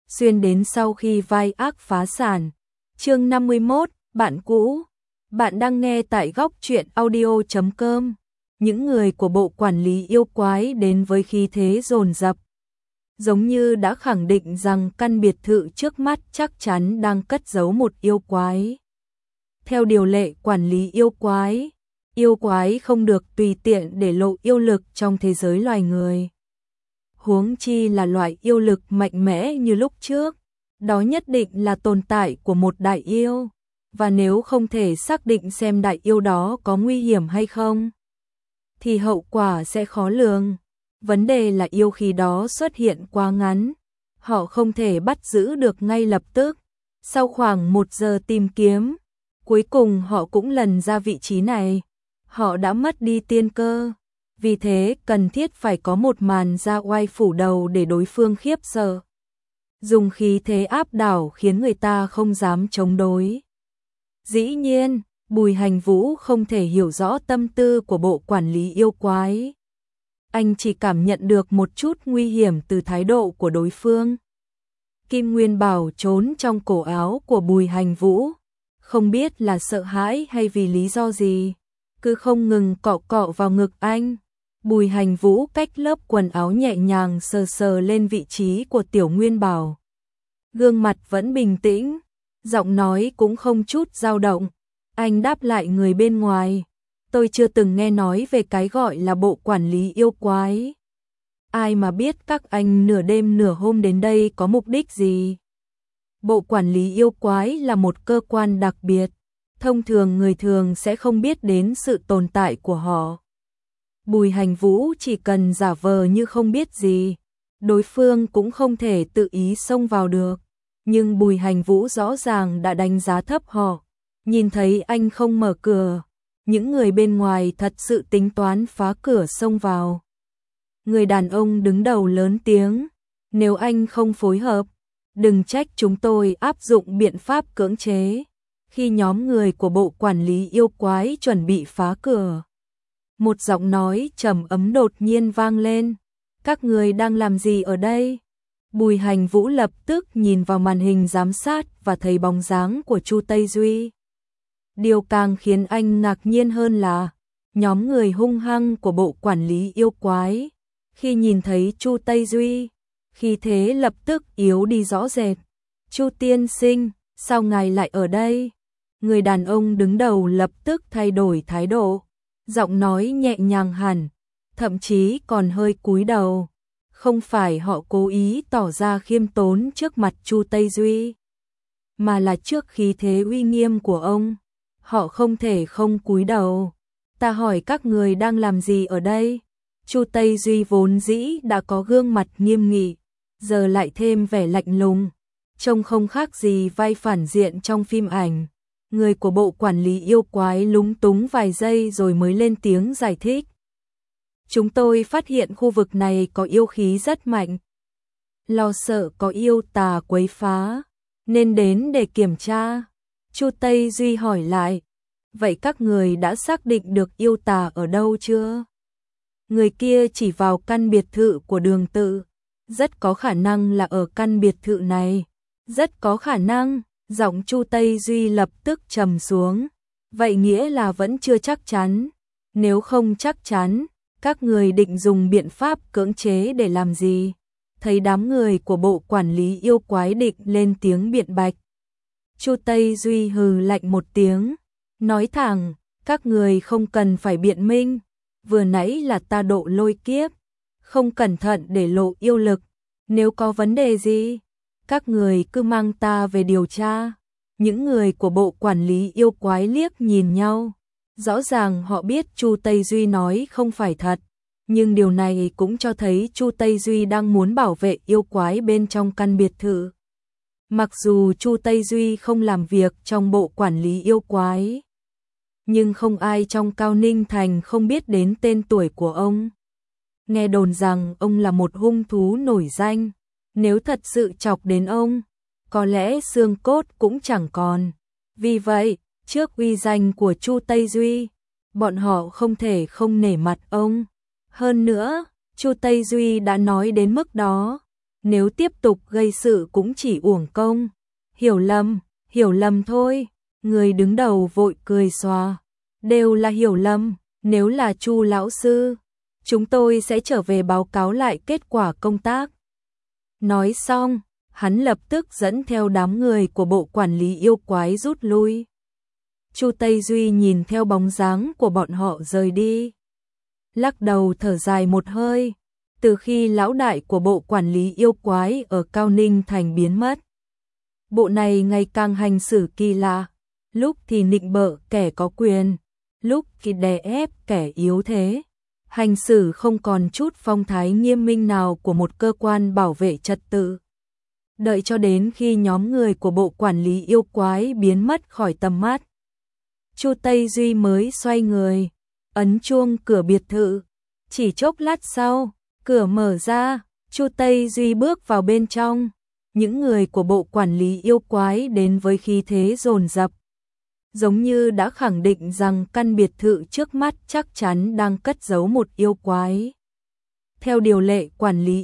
xuyên đến sau khi vai ác phá sản. Chương 51, bạn cũ. Bạn đang nghe tại góc truyện audio.com. Những người của bộ quản lý yêu quái đến với khí thế dồn dập, giống như đã khẳng định rằng căn biệt thự trước mắt chắc chắn đang cất giấu một yêu quái. Theo điều lệ quản lý yêu quái không được tùy tiện để lộ yêu lực trong thế giới loài người. Huống chi là loại yêu lực mạnh mẽ như lúc trước, đó nhất định là tồn tại của một đại yêu, và nếu không thể xác định xem đại yêu đó có nguy hiểm hay không, thì hậu quả sẽ khó lường. Vấn đề là yêu khí đó xuất hiện quá ngắn, họ không thể bắt giữ được ngay lập tức. Sau khoảng 1 giờ tìm kiếm, cuối cùng họ cũng lần ra vị trí này. Họ đã mất đi tiên cơ, vì thế cần thiết phải có một màn ra oai phủ đầu để đối phương khiếp sợ, dùng khí thế áp đảo khiến người ta không dám chống đối. Dĩ nhiên, Bùi Hành Vũ không thể hiểu rõ tâm tư của bộ quản lý yêu quái. Anh chỉ cảm nhận được một chút nguy hiểm từ thái độ của đối phương. Kim Nguyên Bảo trốn trong cổ áo của Bùi Hành Vũ, không biết là sợ hãi hay vì lý do gì, cứ không ngừng cọ cọ vào ngực anh. Bùi Hành Vũ cách lớp quần áo nhẹ nhàng sờ sờ lên vị trí của Tiểu Nguyên Bảo. Gương mặt vẫn bình tĩnh, giọng nói cũng không chút dao động. Anh đáp lại người bên ngoài, tôi chưa từng nghe nói về cái gọi là bộ quản lý yêu quái. Ai mà biết các anh nửa đêm nửa hôm đến đây có mục đích gì? Bộ quản lý yêu quái là một cơ quan đặc biệt, thông thường người thường sẽ không biết đến sự tồn tại của họ. Bùi Hành Vũ chỉ cần giả vờ như không biết gì, đối phương cũng không thể tự ý xông vào được. Nhưng Bùi Hành Vũ rõ ràng đã đánh giá thấp họ. Nhìn thấy anh không mở cửa, những người bên ngoài thật sự tính toán phá cửa xông vào. Người đàn ông đứng đầu lớn tiếng, nếu anh không phối hợp, đừng trách chúng tôi áp dụng biện pháp cưỡng chế. Khi nhóm người của bộ quản lý yêu quái chuẩn bị phá cửa, một giọng nói trầm ấm đột nhiên vang lên. Các người đang làm gì ở đây? Bùi Hành Vũ lập tức nhìn vào màn hình giám sát và thấy bóng dáng của Chu Tây Duy. Điều càng khiến anh ngạc nhiên hơn là nhóm người hung hăng của bộ quản lý yêu quái, khi nhìn thấy Chu Tây Duy, khí thế lập tức yếu đi rõ rệt. Chu tiên sinh, sao ngài lại ở đây? Người đàn ông đứng đầu lập tức thay đổi thái độ, giọng nói nhẹ nhàng hẳn, thậm chí còn hơi cúi đầu. Không phải họ cố ý tỏ ra khiêm tốn trước mặt Chu Tây Duy, mà là trước khí thế uy nghiêm của ông, họ không thể không cúi đầu. Ta hỏi các người đang làm gì ở đây? Chu Tây Duy vốn dĩ đã có gương mặt nghiêm nghị, giờ lại thêm vẻ lạnh lùng, trông không khác gì vai phản diện trong phim ảnh. Người của bộ quản lý yêu quái lúng túng vài giây rồi mới lên tiếng giải thích. Chúng tôi phát hiện khu vực này có yêu khí rất mạnh, lo sợ có yêu tà quấy phá, nên đến để kiểm tra. Chu Tây Duy hỏi lại, vậy các người đã xác định được yêu tà ở đâu chưa? Người kia chỉ vào căn biệt thự của Đường Tự, rất có khả năng là ở căn biệt thự này. Rất có khả năng, giọng Chu Tây Duy lập tức trầm xuống. Vậy nghĩa là vẫn chưa chắc chắn. Nếu không chắc chắn, các người định dùng biện pháp cưỡng chế để làm gì? Thấy đám người của bộ quản lý yêu quái định lên tiếng biện bạch, Chu Tây Duy hừ lạnh một tiếng, nói thẳng, các người không cần phải biện minh, vừa nãy là ta độ lôi kiếp, không cẩn thận để lộ yêu lực, nếu có vấn đề gì, các người cứ mang ta về điều tra. Những người của bộ quản lý yêu quái liếc nhìn nhau, rõ ràng họ biết Chu Tây Duy nói không phải thật, nhưng điều này cũng cho thấy Chu Tây Duy đang muốn bảo vệ yêu quái bên trong căn biệt thự. Mặc dù Chu Tây Duy không làm việc trong bộ quản lý yêu quái, nhưng không ai trong Cao Ninh Thành không biết đến tên tuổi của ông. Nghe đồn rằng ông là một hung thú nổi danh, nếu thật sự chọc đến ông, có lẽ xương cốt cũng chẳng còn. Vì vậy, trước uy danh của Chu Tây Duy, bọn họ không thể không nể mặt ông. Hơn nữa, Chu Tây Duy đã nói đến mức đó, nếu tiếp tục gây sự cũng chỉ uổng công. Hiểu lầm thôi. Người đứng đầu vội cười xòa. Đều là hiểu lầm, nếu là Chu lão sư, chúng tôi sẽ trở về báo cáo lại kết quả công tác. Nói xong, hắn lập tức dẫn theo đám người của bộ quản lý yêu quái rút lui. Chu Tây Duy nhìn theo bóng dáng của bọn họ rời đi, lắc đầu thở dài một hơi. Từ khi lão đại của bộ quản lý yêu quái ở Cao Ninh Thành biến mất, bộ này ngày càng hành xử kỳ lạ, lúc thì nịnh bợ kẻ có quyền, lúc thì đè ép kẻ yếu thế, hành xử không còn chút phong thái nghiêm minh nào của một cơ quan bảo vệ trật tự. Đợi cho đến khi nhóm người của bộ quản lý yêu quái biến mất khỏi tầm mắt, Chu Tây Duy mới xoay người, ấn chuông cửa biệt thự. Chỉ chốc lát sau, cửa mở ra, Chu Tây Duy bước vào bên trong. Những người của bộ quản lý yêu quái đến với khí thế dồn dập, giống như đã khẳng định rằng căn biệt thự trước mắt chắc chắn đang cất giấu một yêu quái. Theo điều lệ quản lý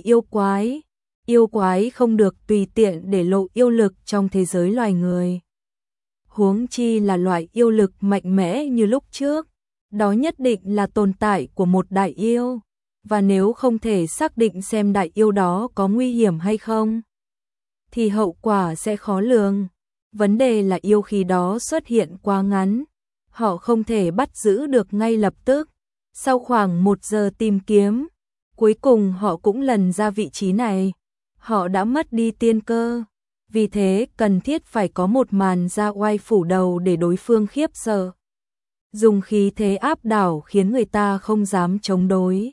yêu quái không được tùy tiện để lộ yêu lực trong thế giới loài người. Huống chi là loại yêu lực mạnh mẽ như lúc trước, đó nhất định là tồn tại của một đại yêu, và nếu không thể xác định xem đại yêu đó có nguy hiểm hay không, thì hậu quả sẽ khó lường. Vấn đề là yêu khí đó xuất hiện quá ngắn, họ không thể bắt giữ được ngay lập tức. Sau khoảng 1 giờ tìm kiếm, cuối cùng họ cũng lần ra vị trí này. Họ đã mất đi tiên cơ, vì thế cần thiết phải có một màn ra oai phủ đầu để đối phương khiếp sợ, dùng khí thế áp đảo khiến người ta không dám chống đối.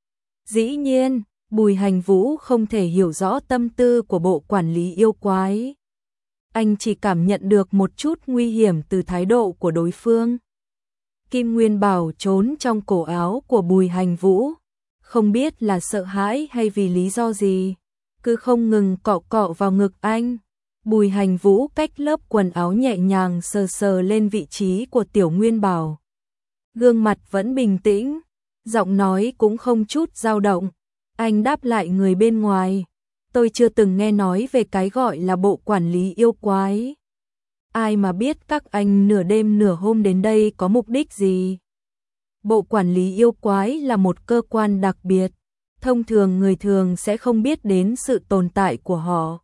Dĩ nhiên, Bùi Hành Vũ không thể hiểu rõ tâm tư của bộ quản lý yêu quái. Anh chỉ cảm nhận được một chút nguy hiểm từ thái độ của đối phương. Kim Nguyên Bảo trốn trong cổ áo của Bùi Hành Vũ, không biết là sợ hãi hay vì lý do gì, cứ không ngừng cọ cọ vào ngực anh. Bùi Hành Vũ cách lớp quần áo nhẹ nhàng sờ sờ lên vị trí của Tiểu Nguyên Bảo. Gương mặt vẫn bình tĩnh, giọng nói cũng không chút dao động. Anh đáp lại người bên ngoài, tôi chưa từng nghe nói về cái gọi là bộ quản lý yêu quái. Ai mà biết các anh nửa đêm nửa hôm đến đây có mục đích gì? Bộ quản lý yêu quái là một cơ quan đặc biệt, thông thường người thường sẽ không biết đến sự tồn tại của họ.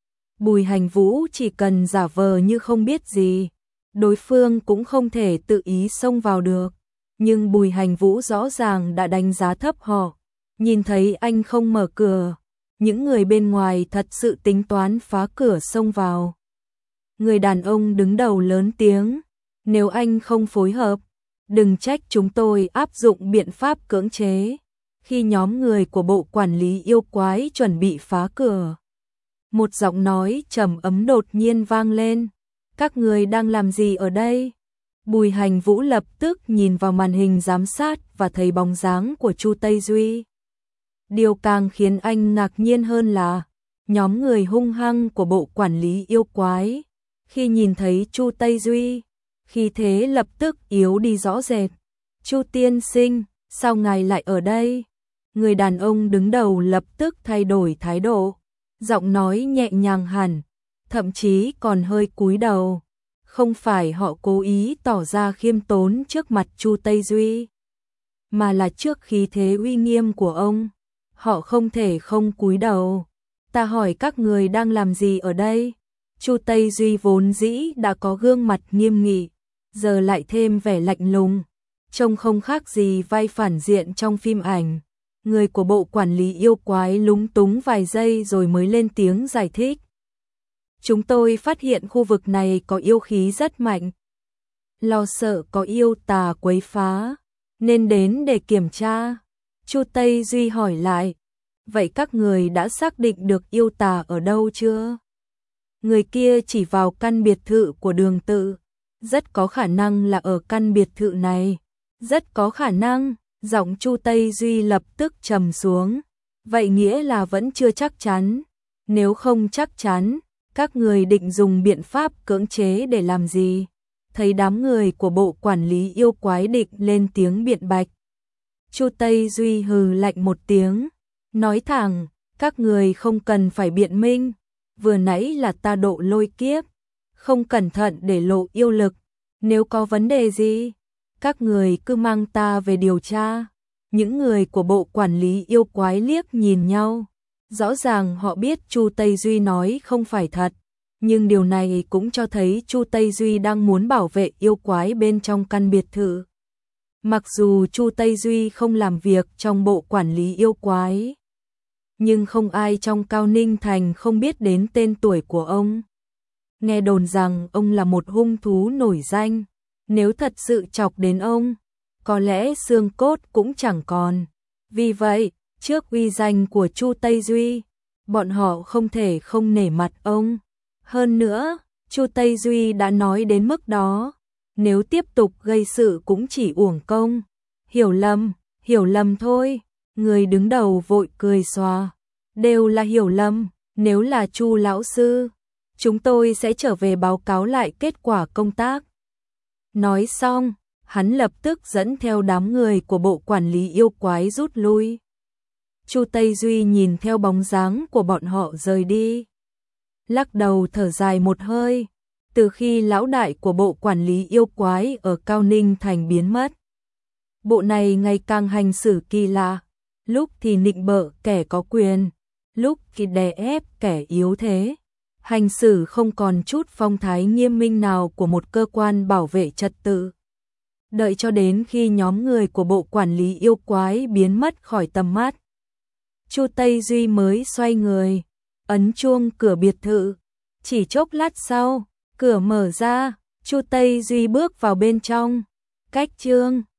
Bùi Hành Vũ chỉ cần giả vờ như không biết gì, đối phương cũng không thể tự ý xông vào được. Nhưng Bùi Hành Vũ rõ ràng đã đánh giá thấp họ. Nhìn thấy anh không mở cửa, những người bên ngoài thật sự tính toán phá cửa xông vào. Người đàn ông đứng đầu lớn tiếng, nếu anh không phối hợp, đừng trách chúng tôi áp dụng biện pháp cưỡng chế. Khi nhóm người của bộ quản lý yêu quái chuẩn bị phá cửa, một giọng nói trầm ấm đột nhiên vang lên. Các người đang làm gì ở đây? Bùi Hành Vũ lập tức nhìn vào màn hình giám sát và thấy bóng dáng của Chu Tây Duy. Điều càng khiến anh ngạc nhiên hơn là nhóm người hung hăng của bộ quản lý yêu quái, khi nhìn thấy Chu Tây Duy, khí thế lập tức yếu đi rõ rệt. Chu tiên sinh, sao ngài lại ở đây? Người đàn ông đứng đầu lập tức thay đổi thái độ, giọng nói nhẹ nhàng hẳn, thậm chí còn hơi cúi đầu. Không phải họ cố ý tỏ ra khiêm tốn trước mặt Chu Tây Duy, mà là trước khí thế uy nghiêm của ông, họ không thể không cúi đầu. Ta hỏi các người đang làm gì ở đây? Chu Tây Duy vốn dĩ đã có gương mặt nghiêm nghị, giờ lại thêm vẻ lạnh lùng, trông không khác gì vai phản diện trong phim ảnh. Người của bộ quản lý yêu quái lúng túng vài giây rồi mới lên tiếng giải thích. Chúng tôi phát hiện khu vực này có yêu khí rất mạnh, lo sợ có yêu tà quấy phá, nên đến để kiểm tra. Chu Tây Duy hỏi lại, vậy các người đã xác định được yêu tà ở đâu chưa? Người kia chỉ vào căn biệt thự của Đường Tự, rất có khả năng là ở căn biệt thự này. Rất có khả năng, giọng Chu Tây Duy lập tức trầm xuống, vậy nghĩa là vẫn chưa chắc chắn. Nếu không chắc chắn, các người định dùng biện pháp cưỡng chế để làm gì? Thấy đám người của bộ quản lý yêu quái định lên tiếng biện bạch, Chu Tây Duy hừ lạnh một tiếng, nói thẳng, Các người không cần phải biện minh, vừa nãy là ta độ lôi kiếp, không cẩn thận để lộ yêu lực, nếu có vấn đề gì, các người cứ mang ta về điều tra. Những người của bộ quản lý yêu quái liếc nhìn nhau, rõ ràng họ biết Chu Tây Duy nói không phải thật, nhưng điều này cũng cho thấy Chu Tây Duy đang muốn bảo vệ yêu quái bên trong căn biệt thự. Mặc dù Chu Tây Duy không làm việc trong bộ quản lý yêu quái, nhưng không ai trong Cao Ninh Thành không biết đến tên tuổi của ông. Nghe đồn rằng ông là một hung thú nổi danh, nếu thật sự chọc đến ông, có lẽ xương cốt cũng chẳng còn. Vì vậy, trước uy danh của Chu Tây Duy, bọn họ không thể không nể mặt ông. Hơn nữa, Chu Tây Duy đã nói đến mức đó, nếu tiếp tục gây sự cũng chỉ uổng công. Hiểu lầm thôi. Người đứng đầu vội cười xòa. Đều là hiểu lầm, nếu là Chu lão sư, chúng tôi sẽ trở về báo cáo lại kết quả công tác. Nói xong, hắn lập tức dẫn theo đám người của bộ quản lý yêu quái rút lui. Chu Tây Duy nhìn theo bóng dáng của bọn họ rời đi, lắc đầu thở dài một hơi. Từ khi lão đại của bộ quản lý yêu quái ở Cao Ninh Thành biến mất, bộ này ngày càng hành xử kỳ lạ, lúc thì nịnh bợ kẻ có quyền, lúc thì đè ép kẻ yếu thế, hành xử không còn chút phong thái nghiêm minh nào của một cơ quan bảo vệ trật tự. Đợi cho đến khi nhóm người của bộ quản lý yêu quái biến mất khỏi tầm mắt, Chu Tây Duy mới xoay người, ấn chuông cửa biệt thự. Chỉ chốc lát sau, cửa mở ra, Chu Tây Duy bước vào bên trong. Cách chương